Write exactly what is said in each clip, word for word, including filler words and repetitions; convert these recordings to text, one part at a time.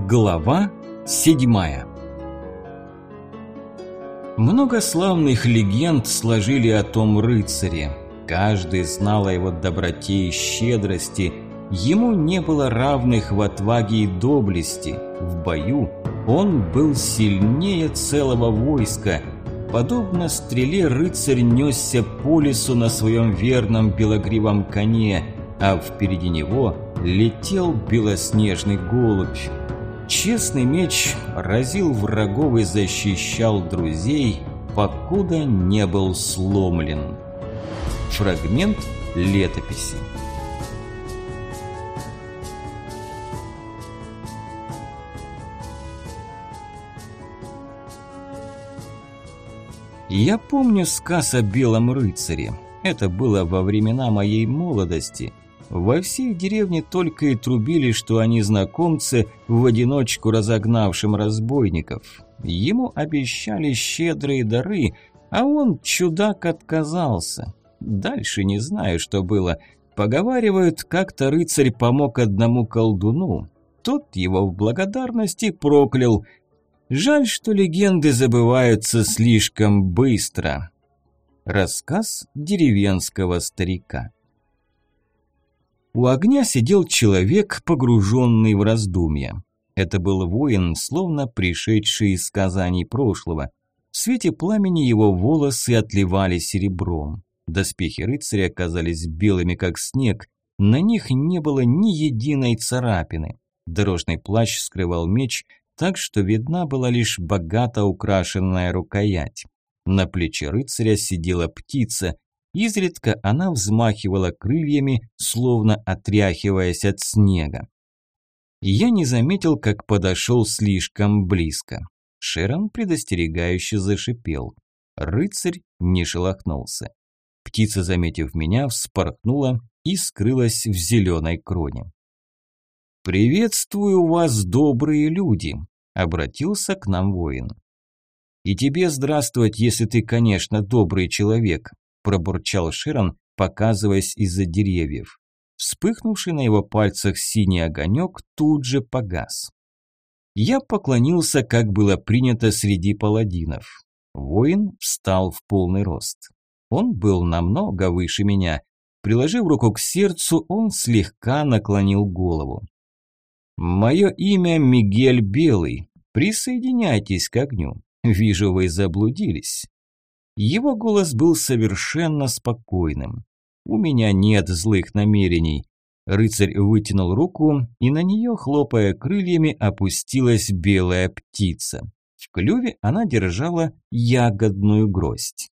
Глава седьмая. Много славных легенд сложили о том рыцаре. Каждый знал о его доброте и щедрости. Ему не было равных в отваге и доблести. В бою он был сильнее целого войска. Подобно стреле рыцарь несся по лесу на своем верном белогривом коне, а впереди него летел белоснежный голубь. Честный меч разил врагов и защищал друзей, покуда не был сломлен. Фрагмент летописи. Я помню сказ о белом рыцаре. Это было во времена моей молодости. Во всей деревне только и трубили, что они знакомцы, в одиночку разогнавшим разбойников. Ему обещали щедрые дары, а он, чудак, отказался. Дальше не знаю, что было. Поговаривают, как-то рыцарь помог одному колдуну. Тот его в благодарности проклял. Жаль, что легенды забываются слишком быстро. Рассказ деревенского старика. У огня сидел человек, погруженный в раздумья. Это был воин, словно пришедший из сказаний прошлого. В свете пламени его волосы отливали серебром. Доспехи рыцаря оказались белыми, как снег. На них не было ни единой царапины. Дорожный плащ скрывал меч, так что видна была лишь богато украшенная рукоять. На плече рыцаря сидела птица. Изредка она взмахивала крыльями, словно отряхиваясь от снега. Я не заметил, как подошел слишком близко. Шерон предостерегающе зашипел. Рыцарь не шелохнулся. Птица, заметив меня, вспорхнула и скрылась в зеленой кроне. «Приветствую вас, добрые люди!» – обратился к нам воин. «И тебе здравствовать, если ты, конечно, добрый человек», – пробурчал Шерон, показываясь из-за деревьев. Вспыхнувший на его пальцах синий огонек тут же погас. Я поклонился, как было принято среди паладинов. Воин встал в полный рост. Он был намного выше меня. Приложив руку к сердцу, он слегка наклонил голову. «Мое имя Мигель Белый. Присоединяйтесь к огню. Вижу, вы заблудились». Его голос был совершенно спокойным. «У меня нет злых намерений». Рыцарь вытянул руку, и на нее, хлопая крыльями, опустилась белая птица. В клюве она держала ягодную гроздь.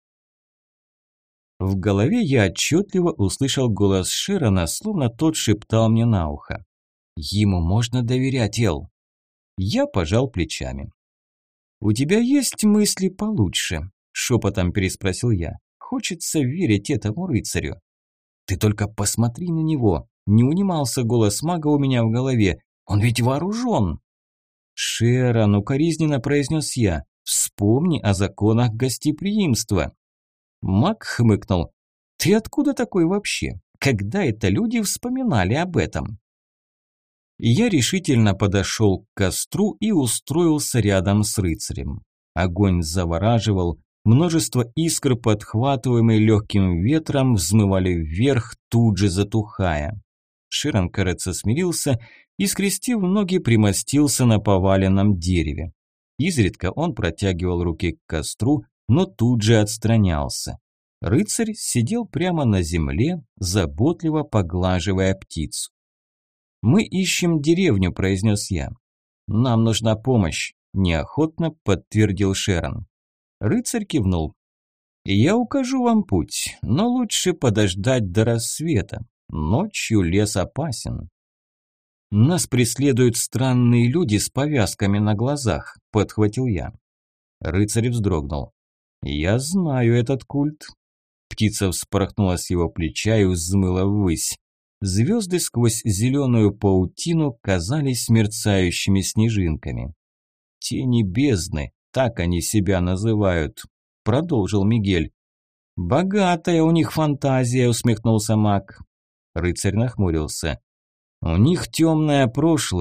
В голове я отчетливо услышал голос Шерона, словно тот шептал мне на ухо. «Ему можно доверять, Эл». Я пожал плечами. «У тебя есть мысли получше?» – шепотом переспросил я. «Хочется верить этому рыцарю». «Ты только посмотри на него!» – не унимался голос мага у меня в голове. «Он ведь вооружен!» «Шерон, укоризненно произнес я, вспомни о законах гостеприимства». Маг хмыкнул. «Ты откуда такой вообще? Когда это люди вспоминали об этом?» Я решительно подошел к костру и устроился рядом с рыцарем. Огонь завораживал, множество искр, подхватываемые легким ветром, взмывали вверх, тут же затухая. Шерон, кажется, смирился и, скрестив ноги, примостился на поваленном дереве. Изредка он протягивал руки к костру, но тут же отстранялся. Рыцарь сидел прямо на земле, заботливо поглаживая птицу. «Мы ищем деревню», – произнес я. «Нам нужна помощь», – неохотно подтвердил Шерон. Рыцарь кивнул. «Я укажу вам путь, но лучше подождать до рассвета. Ночью лес опасен». «Нас преследуют странные люди с повязками на глазах», – подхватил я. Рыцарь вздрогнул. «Я знаю этот культ». Птица вспорхнула с его плеча и взмыла ввысь. Звезды сквозь зеленую паутину казались мерцающими снежинками. «Тени бездны», так они себя называют», – продолжил Мигель. «Богатая у них фантазия», – усмехнулся маг. Рыцарь нахмурился. «У них темное прошлое,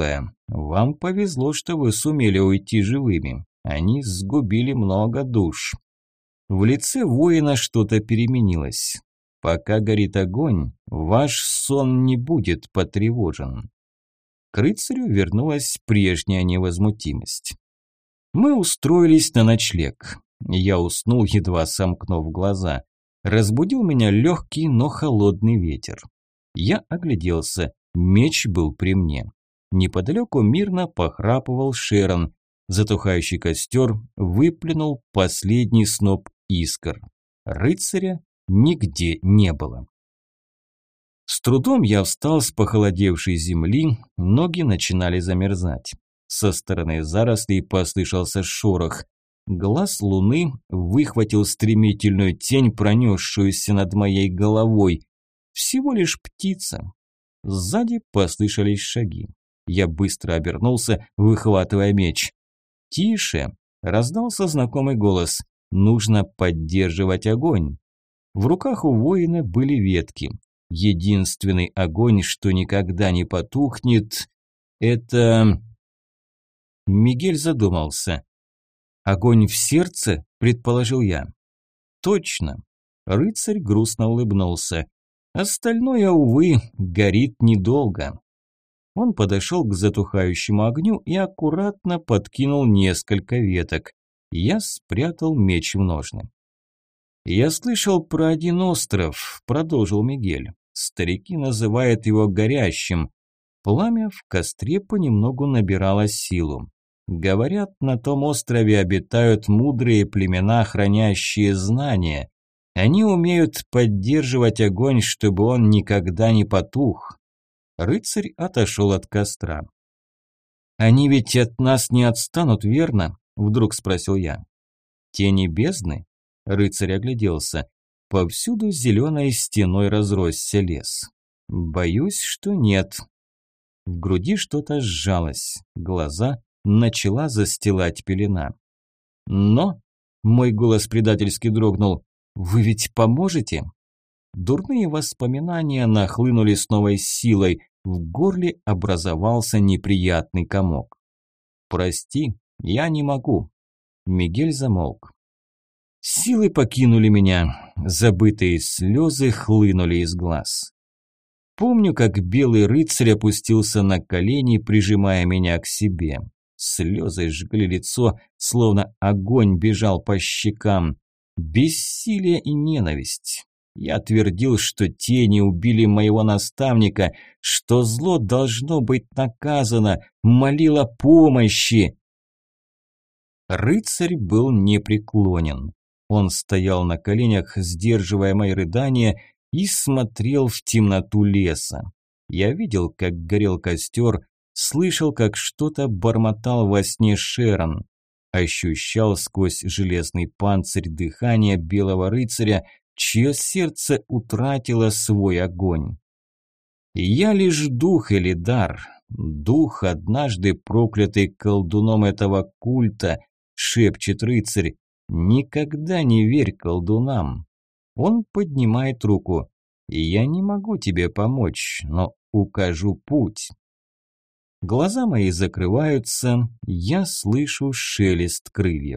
Вам повезло, что вы сумели уйти живыми. Они сгубили много душ. В лице воина что-то переменилось. Пока горит огонь, ваш сон не будет потревожен. К рыцарю вернулась прежняя невозмутимость. Мы устроились на ночлег. Я уснул, едва сомкнув глаза. Разбудил меня легкий, но холодный ветер. Я огляделся, меч был при мне. Неподалеку мирно похрапывал Шерон. Затухающий костер выплюнул последний сноп искр. Рыцаря нигде не было. С трудом я встал с похолодевшей земли, ноги начинали замерзать. Со стороны зарослей послышался шорох. Глаз луны выхватил стремительную тень, пронесшуюся над моей головой. Всего лишь птица. Сзади послышались шаги. Я быстро обернулся, выхватывая меч. «Тише!» – раздался знакомый голос. «Нужно поддерживать огонь». В руках у воина были ветки. Единственный огонь, что никогда не потухнет – это… Мигель задумался. «Огонь в сердце?» – предположил я. «Точно!» – рыцарь грустно улыбнулся. «Остальное, увы, горит недолго». Он подошел к затухающему огню и аккуратно подкинул несколько веток. Я спрятал меч в ножны. «Я слышал про один остров», – продолжил Мигель. «Старики называют его горящим». Пламя в костре понемногу набирало силу. Говорят, на том острове обитают мудрые племена, хранящие знания. Они умеют поддерживать огонь, чтобы он никогда не потух. Рыцарь отошел от костра. «Они ведь от нас не отстанут, верно?» – вдруг спросил я. «Тени бездны?» – рыцарь огляделся. Повсюду зеленой стеной разросся лес. «Боюсь, что нет». В груди что-то сжалось, глаза начала застилать пелена. «Но», – мой голос предательски дрогнул, – «вы ведь поможете?» Дурные воспоминания нахлынули с новой силой, в горле образовался неприятный комок. «Прости, я не могу». Мигель замолк. Силы покинули меня, забытые слезы хлынули из глаз. Помню, как белый рыцарь опустился на колени, прижимая меня к себе. Слезы жгли лицо, словно огонь бежал по щекам. Бессилие и ненависть. Я твердил, что тени убили моего наставника, что зло должно быть наказано, молил о помощи. Рыцарь был непреклонен. Он стоял на коленях, сдерживая мои рыдания, и смотрел в темноту леса. Я видел, как горел костер, слышал, как что-то бормотал во сне Шерон. Ощущал сквозь железный панцирь дыхание белого рыцаря, чье сердце утратило свой огонь. Я лишь дух или дар, дух, однажды проклятый колдуном этого культа, шепчет рыцарь. Никогда не верь колдунам. Он поднимает руку. Я не могу тебе помочь, но укажу путь. Глаза мои закрываются, я слышу шелест крыльев.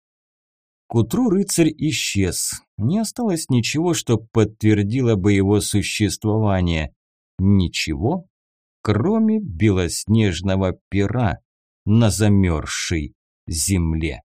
К утру рыцарь исчез. Не осталось ничего, что подтвердило бы его существование. Ничего, кроме белоснежного пера на замерзшей земле.